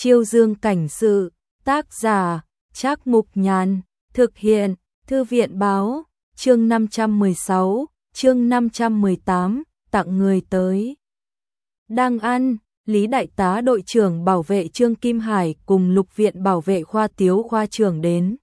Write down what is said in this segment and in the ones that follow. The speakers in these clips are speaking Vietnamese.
Chiêu Dương cảnh sự, tác giả, Trác Mục Nhàn, thực hiện, Thư viện báo, chương 516, chương 518, tặng người tới. Đang ăn, Lý Đại tá đội trưởng bảo vệ Trương Kim Hải cùng Lục viện bảo vệ khoa Tiếu khoa trưởng đến.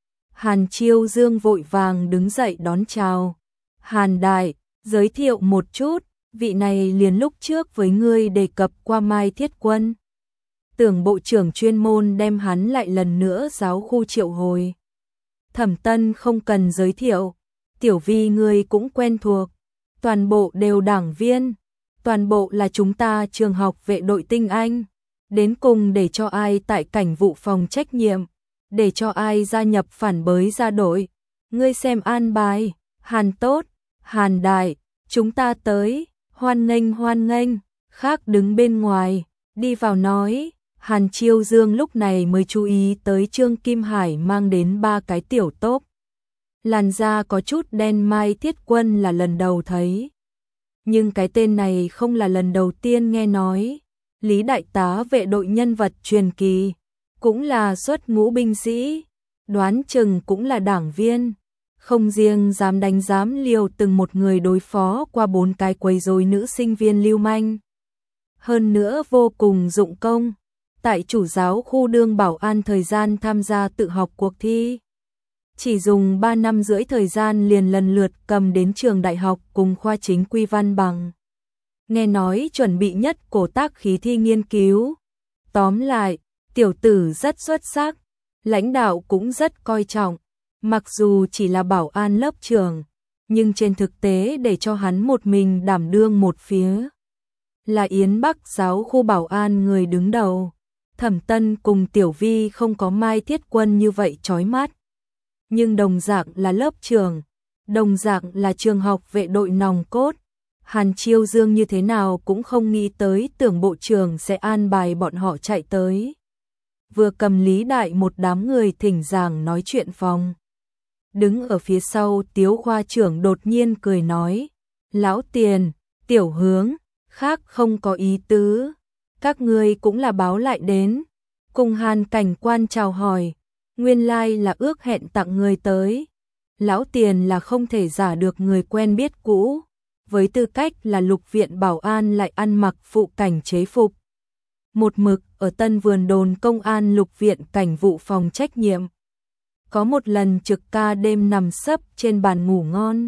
Hàn Chiêu Dương vội vàng đứng dậy đón chào. Hàn đại, giới thiệu một chút, vị này liền lúc trước với ngươi đề cập qua Mai Thiết Quân. Tưởng bộ trưởng chuyên môn đem hắn lại lần nữa giáo khu triệu hồi. Thẩm Tân không cần giới thiệu, Tiểu Vi ngươi cũng quen thuộc, toàn bộ đều đảng viên, toàn bộ là chúng ta trường học vệ đội tinh anh, đến cùng để cho ai tại cảnh vụ phòng trách nhiệm, để cho ai gia nhập phản bới ra đội, ngươi xem an bài. Hàn tốt, Hàn đại, chúng ta tới, hoan nghênh, khác đứng bên ngoài, đi vào nói. Hàn Chiêu Dương lúc này mới chú ý tới Trương Kim Hải mang đến 3 cái tiểu tốp. Làn da có chút đen Mai Thiết Quân là lần đầu thấy. Nhưng cái tên này không là lần đầu tiên nghe nói. Lý Đại tá vệ đội nhân vật truyền kỳ, cũng là xuất ngũ binh sĩ, đoán chừng cũng là đảng viên. Không riêng dám đánh dám liều từng một người đối phó qua 4 cái quấy rối nữ sinh viên lưu manh. Hơn nữa vô cùng dụng công. Tại chủ giáo khu đương bảo an thời gian tham gia tự học cuộc thi. Chỉ dùng 3 năm rưỡi thời gian liền lần lượt cầm đến trường đại học cùng khoa chính quy văn bằng. Nghe nói chuẩn bị nhất cổ tác khí thi nghiên cứu. Tóm lại, tiểu tử rất xuất sắc, lãnh đạo cũng rất coi trọng. Mặc dù chỉ là bảo an lớp trường, nhưng trên thực tế để cho hắn một mình đảm đương một phía. Là Yến Bắc giáo khu bảo an người đứng đầu. Thẩm Tân cùng Tiểu Vi không có Mai Thiết Quân như vậy chói mắt. Nhưng đồng dạng là lớp trường, đồng dạng là trường học vệ đội nòng cốt. Hàn Chiêu Dương như thế nào cũng không nghĩ tới tưởng bộ trưởng sẽ an bài bọn họ chạy tới. Vừa cầm Lý Đại một đám người thỉnh giảng nói chuyện phòng. Đứng ở phía sau Tiếu khoa trưởng đột nhiên cười nói. Lão Tiền, Tiểu Hướng, khác không có ý tứ. Các ngươi cũng là báo lại đến. Cùng Hàn cảnh quan chào hỏi. Nguyên lai là ước hẹn tặng người tới. Lão Tiền là không thể giả được người quen biết cũ. Với tư cách là Lục viện bảo an lại ăn mặc phụ cảnh chế phục. Một mực ở Tân Vườn đồn công an Lục viện cảnh vụ phòng trách nhiệm. Có một lần trực ca đêm nằm sấp trên bàn ngủ ngon.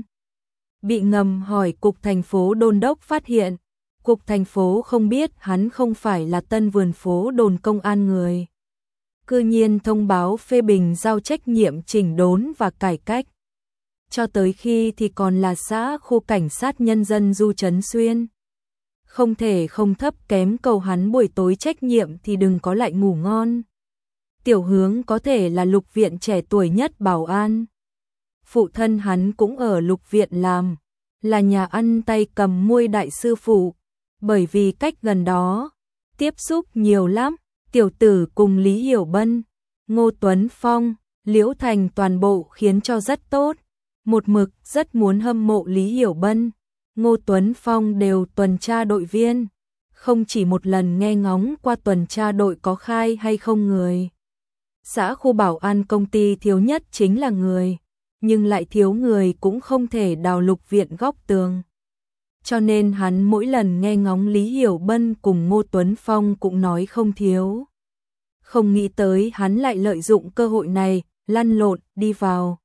Bị ngầm hỏi cục thành phố đôn đốc phát hiện. Cục thành phố không biết hắn không phải là Tân Vườn phố đồn công an người. Cư nhiên thông báo phê bình giao trách nhiệm chỉnh đốn và cải cách. Cho tới khi thì còn là xã khu cảnh sát nhân dân Du Trấn Xuyên. Không thể không thấp kém cầu hắn buổi tối trách nhiệm thì đừng có lại ngủ ngon. Tiểu Hướng có thể là Lục viện trẻ tuổi nhất bảo an. Phụ thân hắn cũng ở Lục viện làm, là nhà ăn tay cầm muôi đại sư phụ. Bởi vì cách gần đó, tiếp xúc nhiều lắm, tiểu tử cùng Lý Hiểu Bân, Ngô Tuấn Phong, Liễu Thành toàn bộ khiến cho rất tốt. Một mực rất muốn hâm mộ Lý Hiểu Bân, Ngô Tuấn Phong đều tuần tra đội viên. Không chỉ một lần nghe ngóng qua tuần tra đội có khai hay không người. Xã khu bảo an công ty thiếu nhất chính là người, nhưng lại thiếu người cũng không thể đào Lục viện góc tường. Cho nên hắn mỗi lần nghe ngóng Lý Hiểu Bân cùng Ngô Tuấn Phong cũng nói không thiếu. Không nghĩ tới hắn lại lợi dụng cơ hội này, lăn lộn đi vào.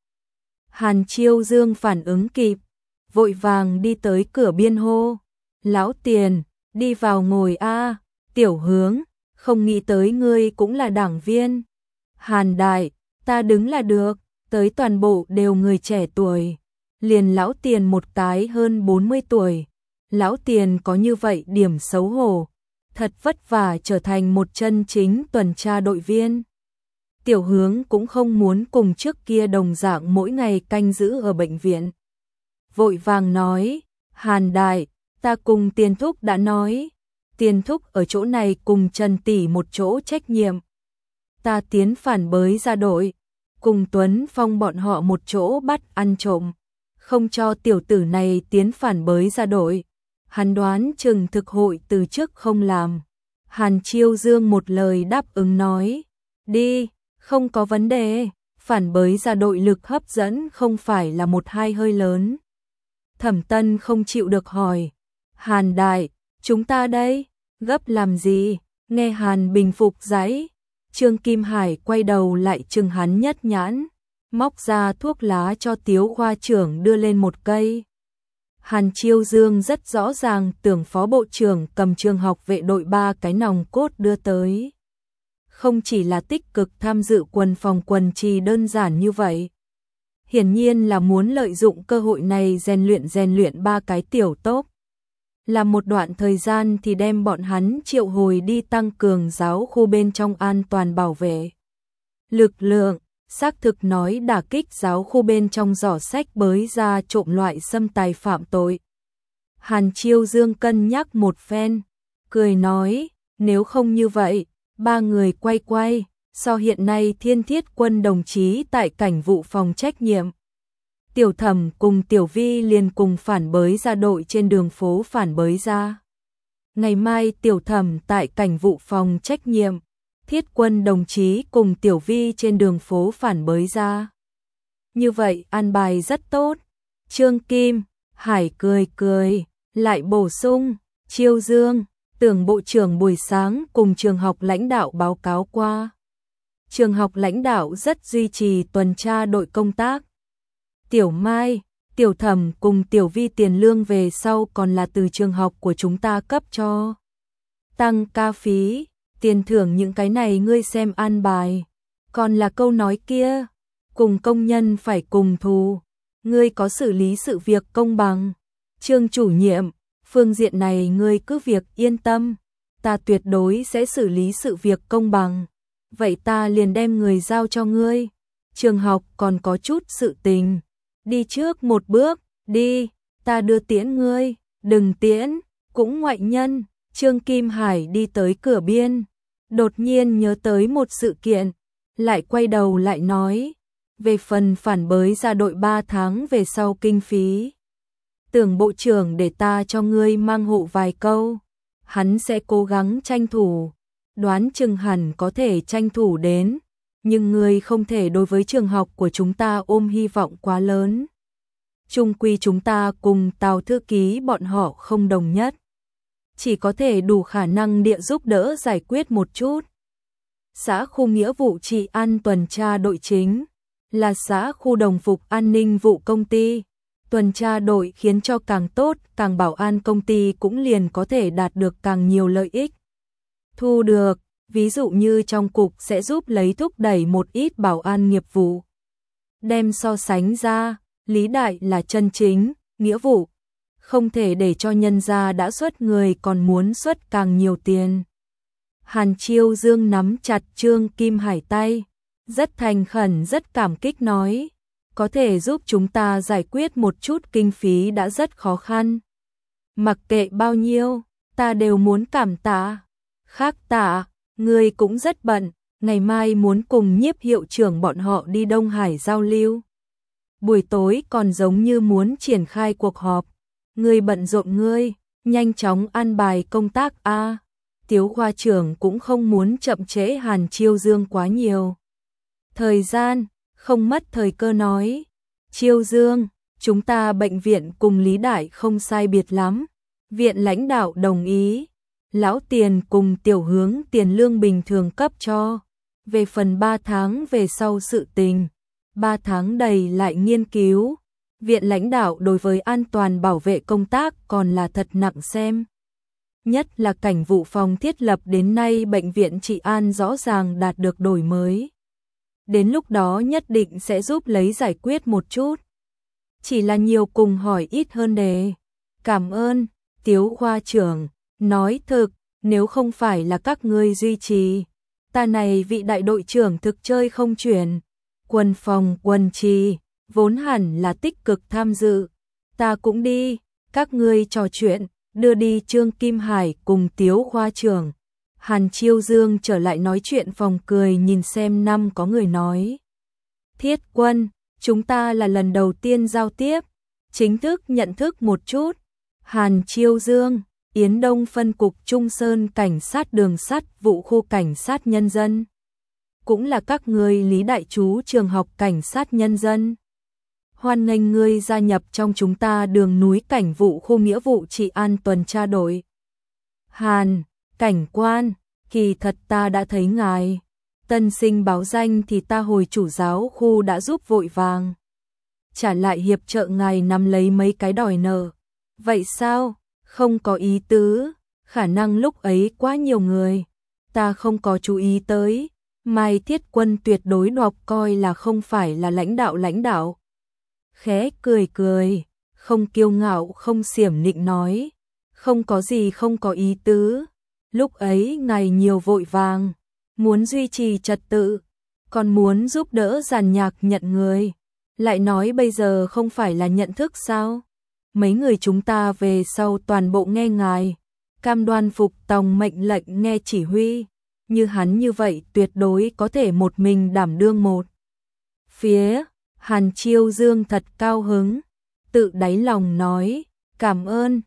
Hàn Chiêu Dương phản ứng kịp, vội vàng đi tới cửa biên hô. Lão Tiền, đi vào ngồi a. Tiểu Hướng, không nghĩ tới ngươi cũng là đảng viên. Hàn đại, ta đứng là được, tới toàn bộ đều người trẻ tuổi. Liền Lão Tiền một cái hơn 40 tuổi. Lão Tiền có như vậy điểm xấu hổ, thật vất vả trở thành một chân chính tuần tra đội viên. Tiểu Hướng cũng không muốn cùng trước kia đồng dạng mỗi ngày canh giữ ở bệnh viện. Vội vàng nói, Hàn đại, ta cùng Tiền Thúc đã nói, Tiền Thúc ở chỗ này cùng Trần tỷ một chỗ trách nhiệm. Ta tiến phản bới ra đội, cùng Tuấn Phong bọn họ một chỗ bắt ăn trộm, không cho tiểu tử này tiến phản bới ra đội. Hắn đoán chừng thực hội từ trước không làm, Hàn Chiêu Dương một lời đáp ứng nói, đi, không có vấn đề, phản bới ra đội lực hấp dẫn không phải là một hai hơi lớn. Thẩm Tân không chịu được hỏi, Hàn đại, chúng ta đây, gấp làm gì, nghe Hàn Bình phục giấy. Trương Kim Hải quay đầu lại chừng hắn nhất nhãn, móc ra thuốc lá cho Tiếu khoa trưởng đưa lên một cây. Hàn Chiêu Dương rất rõ ràng tưởng phó bộ trưởng cầm trường học vệ đội 3 cái nòng cốt đưa tới. Không chỉ là tích cực tham dự quần phòng quần trì đơn giản như vậy. Hiển nhiên là muốn lợi dụng cơ hội này rèn luyện 3 cái tiểu tốt. Là một đoạn thời gian thì đem bọn hắn triệu hồi đi tăng cường giáo khu bên trong an toàn bảo vệ. Lực lượng, xác thực nói đả kích giáo khu bên trong giỏ sách bới ra trộm loại xâm tài phạm tội. Hàn Chiêu Dương cân nhắc một phen, cười nói, nếu không như vậy, 3 người quay, so hiện nay Thiên Thiết Quân đồng chí tại cảnh vụ phòng trách nhiệm. Tiểu Thẩm cùng Tiểu Vi liền cùng phản bới ra đội trên đường phố phản bới ra. Ngày mai Tiểu Thẩm tại cảnh vụ phòng trách nhiệm, Thiết Quân đồng chí cùng Tiểu Vi trên đường phố phản bới ra. Như vậy an bài rất tốt. Trương Kim Hải cười, lại bổ sung, Chiêu Dương, tưởng bộ trưởng buổi sáng cùng trường học lãnh đạo báo cáo qua. Trường học lãnh đạo rất duy trì tuần tra đội công tác. Tiểu Mai, Tiểu Thẩm cùng Tiểu Vi tiền lương về sau còn là từ trường học của chúng ta cấp cho. Tăng ca phí, tiền thưởng những cái này ngươi xem an bài. Còn là câu nói kia, cùng công nhân phải cùng thù. Ngươi có xử lý sự việc công bằng. Trương chủ nhiệm, phương diện này ngươi cứ việc yên tâm. Ta tuyệt đối sẽ xử lý sự việc công bằng. Vậy ta liền đem người giao cho ngươi. Trường học còn có chút sự tình. Đi trước một bước, đi, ta đưa tiễn ngươi, đừng tiễn, cũng ngoại nhân. Trương Kim Hải đi tới cửa biên, đột nhiên nhớ tới một sự kiện, lại quay đầu lại nói, về phần phản bới ra đội 3 tháng về sau kinh phí. Tưởng bộ trưởng để ta cho ngươi mang hộ vài câu, hắn sẽ cố gắng tranh thủ, đoán chừng hẳn có thể tranh thủ đến. Nhưng ngươi không thể đối với trường học của chúng ta ôm hy vọng quá lớn. Chung quy chúng ta cùng Tào thư ký bọn họ không đồng nhất. Chỉ có thể đủ khả năng địa giúp đỡ giải quyết một chút. Xã khu nghĩa vụ trị an tuần tra đội chính là xã khu đồng phục an ninh vụ công ty. Tuần tra đội khiến cho càng tốt, càng bảo an công ty cũng liền có thể đạt được càng nhiều lợi ích. Thu được. Ví dụ như trong cục sẽ giúp lấy thúc đẩy một ít bảo an nghiệp vụ. Đem so sánh ra, Lý Đại là chân chính, nghĩa vụ. Không thể để cho nhân gia đã xuất người còn muốn xuất càng nhiều tiền. Hàn Chiêu Dương nắm chặt Trương Kim Hải tay, rất thành khẩn rất cảm kích nói, có thể giúp chúng ta giải quyết một chút kinh phí đã rất khó khăn. Mặc kệ bao nhiêu, ta đều muốn cảm tạ. Khác tạ. Ngươi cũng rất bận, ngày mai muốn cùng Nhiếp hiệu trưởng bọn họ đi Đông Hải giao lưu. Buổi tối còn giống như muốn triển khai cuộc họp. Ngươi bận rộn ngươi, nhanh chóng an bài công tác a. Tiếu khoa trưởng cũng không muốn chậm trễ Hàn Chiêu Dương quá nhiều. Thời gian, không mất thời cơ nói. Chiêu Dương, chúng ta bệnh viện cùng Lý Đại không sai biệt lắm. Viện lãnh đạo đồng ý. Lão Tiền cùng Tiểu Hướng tiền lương bình thường cấp cho. Về phần 3 tháng về sau sự tình, 3 tháng đầy lại nghiên cứu. Viện lãnh đạo đối với an toàn bảo vệ công tác còn là thật nặng xem. Nhất là cảnh vụ phòng thiết lập đến nay bệnh viện trị an rõ ràng đạt được đổi mới. Đến lúc đó nhất định sẽ giúp lấy giải quyết một chút. Chỉ là nhiều cùng hỏi ít hơn đề. Cảm ơn, Tiếu khoa trưởng. Nói thực, nếu không phải là các ngươi duy trì, ta này vị đại đội trưởng thực chơi không chuyển. Quân phòng quân trì, vốn hẳn là tích cực tham dự. Ta cũng đi, các ngươi trò chuyện, đưa đi Trương Kim Hải cùng Tiếu khoa trưởng. Hàn Chiêu Dương trở lại nói chuyện phòng cười nhìn xem năm có người nói. Thiết Quân, chúng ta là lần đầu tiên giao tiếp, chính thức nhận thức một chút. Hàn Chiêu Dương, Yến Đông phân cục Trung Sơn cảnh sát đường sắt vụ khu cảnh sát nhân dân. Cũng là các ngươi Lý Đại Chú trường học cảnh sát nhân dân. Hoan nghênh ngươi gia nhập trong chúng ta đường núi cảnh vụ khu nghĩa vụ trị an tuần tra đội. Hàn, cảnh quan, kỳ thật ta đã thấy ngài. Tân sinh báo danh thì ta hồi chủ giáo khu đã giúp vội vàng. Trả lại hiệp trợ ngài nắm lấy mấy cái đòi nợ. Vậy sao? Không có ý tứ, khả năng lúc ấy quá nhiều người. Ta không có chú ý tới. Mai Thiết Quân tuyệt đối đọc coi là không phải là lãnh đạo. Khẽ cười, không kiêu ngạo không xiểm nịnh nói. Không có gì không có ý tứ. Lúc ấy ngài nhiều vội vàng, muốn duy trì trật tự, còn muốn giúp đỡ giàn nhạc nhận người. Lại nói bây giờ không phải là nhận thức sao? Mấy người chúng ta về sau toàn bộ nghe ngài, cam đoan phục tòng mệnh lệnh nghe chỉ huy. Như hắn như vậy tuyệt đối có thể một mình đảm đương một phía. Hàn Chiêu Dương thật cao hứng, tự đáy lòng nói, cảm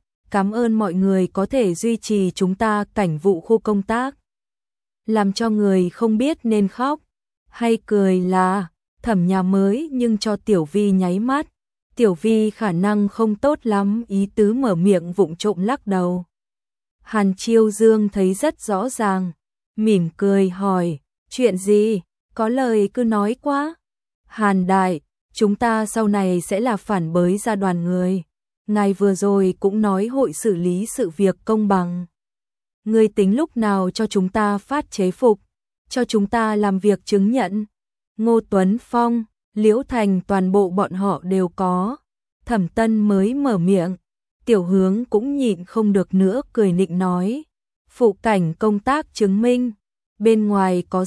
ơn mọi người có thể duy trì chúng ta cảnh vụ khu công tác. Làm cho người không biết nên khóc, hay cười là, Thẩm nhà mới nhưng cho Tiểu Vi nháy mắt. Tiểu Vi khả năng không tốt lắm, ý tứ mở miệng vụng trộm lắc đầu. Hàn Chiêu Dương thấy rất rõ ràng, mỉm cười hỏi, chuyện gì, có lời cứ nói quá. Hàn đại, chúng ta sau này sẽ là phản bới gia đoàn người. Ngài vừa rồi cũng nói hội xử lý sự việc công bằng. Ngươi tính lúc nào cho chúng ta phát chế phục, cho chúng ta làm việc chứng nhận. Ngô Tuấn Phong, Liễu Thành toàn bộ bọn họ đều có. Thẩm Tân mới mở miệng, Tiểu Hướng cũng nhịn không được nữa cười nịnh nói. Phụ cảnh công tác chứng minh, bên ngoài có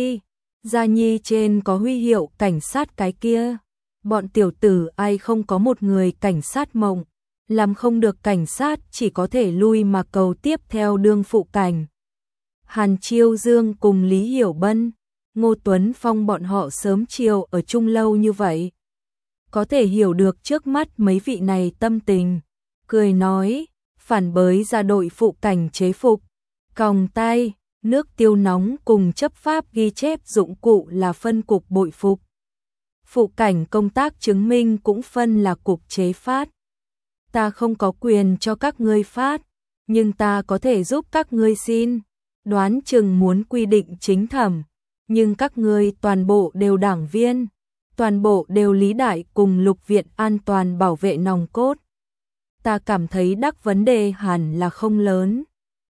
Gia Nhi trên có huy hiệu cảnh sát cái kia. Bọn tiểu tử ai không có một người cảnh sát mộng, làm không được cảnh sát chỉ có thể lui mà cầu tiếp theo đương phụ cảnh. Hàn Chiêu Dương cùng Lý Hiểu Bân, Ngô Tuấn Phong bọn họ sớm chiều ở chung lâu như vậy. Có thể hiểu được trước mắt mấy vị này tâm tình, cười nói, phản bới ra đội phụ cảnh chế phục, còng tay, nước tiêu nóng cùng chấp pháp ghi chép dụng cụ là phân cục bội phục. Phụ cảnh công tác chứng minh cũng phân là cục chế phát. Ta không có quyền cho các ngươi phát, nhưng ta có thể giúp các ngươi xin. Đoán chừng muốn quy định chính thẩm, nhưng các ngươi toàn bộ đều đảng viên, toàn bộ đều Lý Đại cùng Lục Viện an toàn bảo vệ nòng cốt. Ta cảm thấy đắc vấn đề hẳn là không lớn.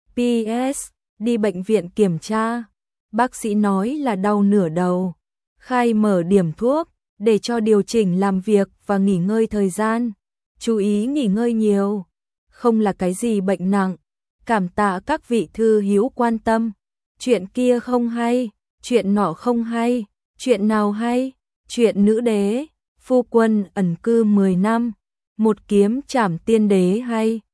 PS, đi bệnh viện kiểm tra, bác sĩ nói là đau nửa đầu, khai mở điểm thuốc để cho điều chỉnh làm việc và nghỉ ngơi thời gian. Chú ý nghỉ ngơi nhiều, không là cái gì bệnh nặng. Cảm tạ các vị thư hữu quan tâm. Chuyện kia không hay, chuyện nọ không hay, chuyện nào hay? Chuyện nữ đế, phu quân ẩn cư 10 năm, một kiếm trảm tiên đế hay?